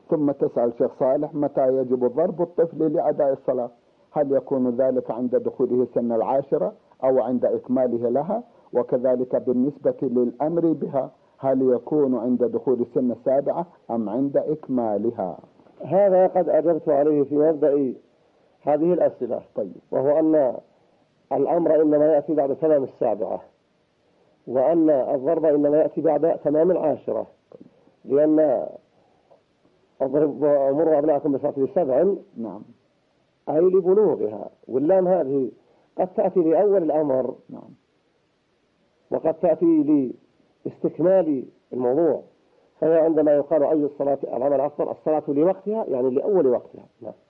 ثم تسأل شيخ صالح متى يجب ضرب الطفل لأداء الصلاة؟ هل يكون ذلك عند دخوله سن العاشرة أو عند إكماله لها؟ وكذلك بالنسبة للأمر بها، هل يكون عند دخول سن السابعة أم عند إكمالها؟ هذا قد أجبت عليه في مبدأ هذه الأسئلة. طيب. وهو أن الأمر إنما يأتي بعد تمام السابعة، وأن الضرب إنما يأتي بعد تمام العاشرة، لأن اضرب ومر أبناءكم بالصلاة لسبع، نعم، أي لبلوغها، واللام هذه قد تأتي لأول الأمر، نعم، وقد تأتي لاستكمال الموضوع. فهي عندما يقال أي الصلاة العمل أفضل، الصلاة لوقتها يعني لأول وقتها. نعم.